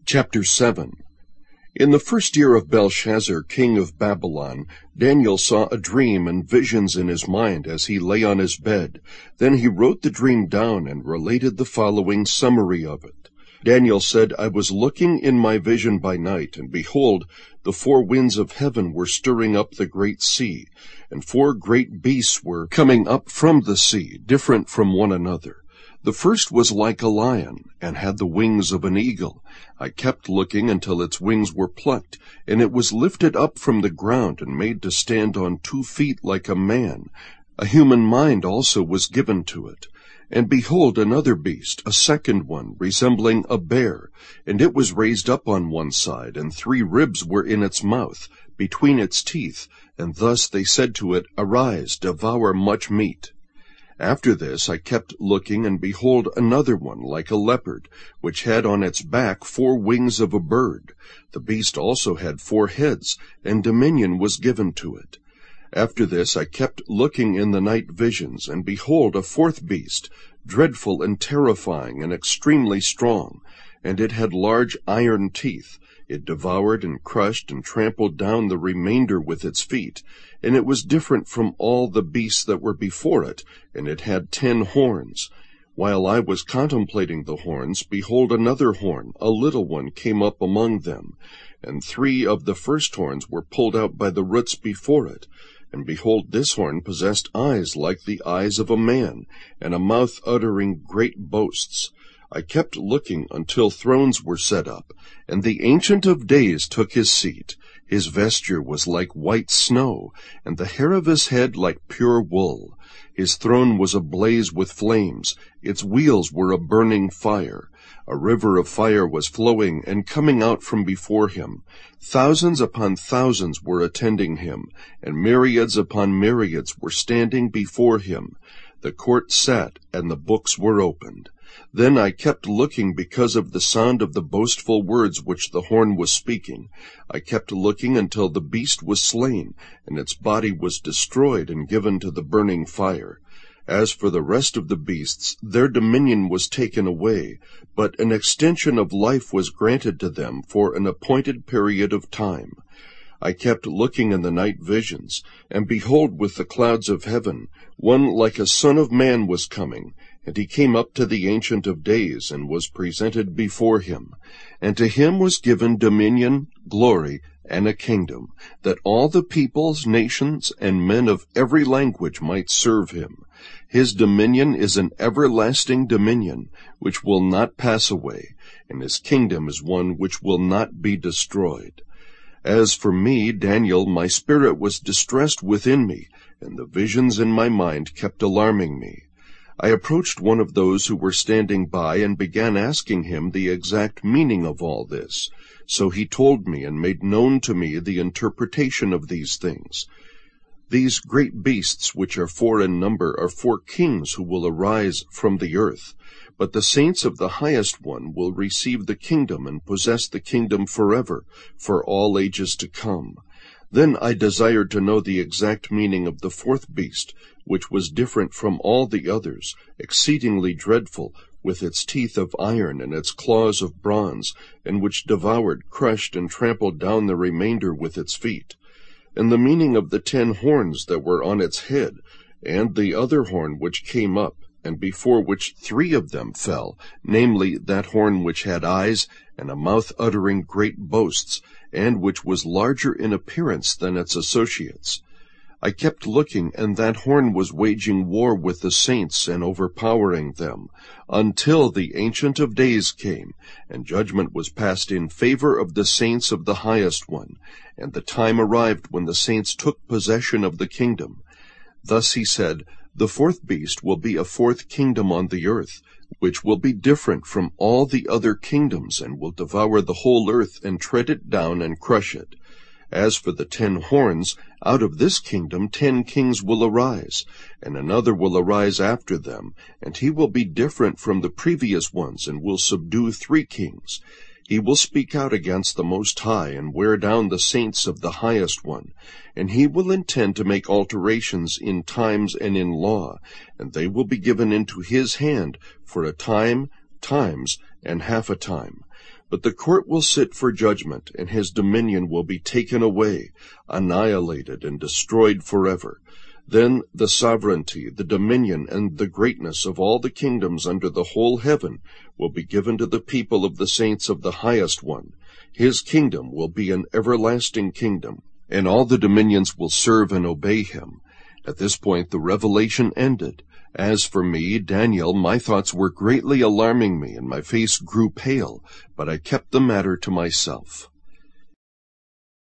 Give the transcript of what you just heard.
Chapter 7. In the first year of Belshazzar, king of Babylon, Daniel saw a dream and visions in his mind as he lay on his bed. Then he wrote the dream down and related the following summary of it. Daniel said, I was looking in my vision by night, and behold, the four winds of heaven were stirring up the great sea, and four great beasts were coming up from the sea, different from one another. The first was like a lion, and had the wings of an eagle. I kept looking until its wings were plucked, and it was lifted up from the ground and made to stand on 2 feet like a man. A human mind also was given to it. And behold, another beast, a second one, resembling a bear, and it was raised up on one side, and 3 ribs were in its mouth, between its teeth, and thus they said to it, Arise, devour much meat. After this I kept looking, and behold, another one, like a leopard, which had on its back 4 wings of a bird. The beast also had 4 heads, and dominion was given to it. After this I kept looking in the night visions, and behold, a 4th beast, dreadful and terrifying and extremely strong, and it had large iron teeth. It devoured and crushed and trampled down the remainder with its feet, and it was different from all the beasts that were before it, and it had 10 horns. While I was contemplating the horns, behold, another horn, a little one, came up among them, and 3 of the first horns were pulled out by the roots before it. And behold, this horn possessed eyes like the eyes of a man, and a mouth uttering great boasts. I kept looking until thrones were set up, and the Ancient of Days took his seat. His vesture was like white snow, and the hair of his head like pure wool. His throne was ablaze with flames, its wheels were a burning fire. A river of fire was flowing and coming out from before him. Thousands upon thousands were attending him, and myriads upon myriads were standing before him. The court sat, and the books were opened. Then I kept looking because of the sound of the boastful words which the horn was speaking. I kept looking until the beast was slain, and its body was destroyed and given to the burning fire. As for the rest of the beasts, their dominion was taken away, but an extension of life was granted to them for an appointed period of time. I kept looking in the night visions, and behold, with the clouds of heaven, one like a son of man was coming. And he came up to the Ancient of Days, and was presented before him. And to him was given dominion, glory, and a kingdom, that all the peoples, nations, and men of every language might serve him. His dominion is an everlasting dominion, which will not pass away, and his kingdom is one which will not be destroyed. As for me, Daniel, my spirit was distressed within me, and the visions in my mind kept alarming me. I approached one of those who were standing by and began asking him the exact meaning of all this. So he told me and made known to me the interpretation of these things. These great beasts, which are 4 in number, are 4 kings who will arise from the earth. But the saints of the highest one will receive the kingdom and possess the kingdom forever, for all ages to come. Then I desired to know the exact meaning of the 4th beast, which was different from all the others, exceedingly dreadful, with its teeth of iron and its claws of bronze, and which devoured, crushed, and trampled down the remainder with its feet. And the meaning of the 10 horns that were on its head, and the other horn which came up, and before which 3 of them fell, namely, that horn which had eyes, and a mouth uttering great boasts, and which was larger in appearance than its associates. I kept looking, and that horn was waging war with the saints and overpowering them, until the Ancient of Days came, and judgment was passed in favor of the saints of the highest one, and the time arrived when the saints took possession of the kingdom. Thus he said, The 4th beast will be a 4th kingdom on the earth, which will be different from all the other kingdoms, and will devour the whole earth, and tread it down, and crush it. As for the 10 horns, out of this kingdom 10 kings will arise, and another will arise after them, and he will be different from the previous ones, and will subdue 3 kings. He will speak out against the Most High, and wear down the saints of the Highest One. And he will intend to make alterations in times and in law, and they will be given into his hand for a time, times, and half a time. But the court will sit for judgment, and his dominion will be taken away, annihilated and destroyed forever. Then the sovereignty, the dominion, and the greatness of all the kingdoms under the whole heaven will be given to the people of the saints of the Highest One. His kingdom will be an everlasting kingdom, and all the dominions will serve and obey him. At this point the revelation ended. As for me, Daniel, my thoughts were greatly alarming me, and my face grew pale, but I kept the matter to myself.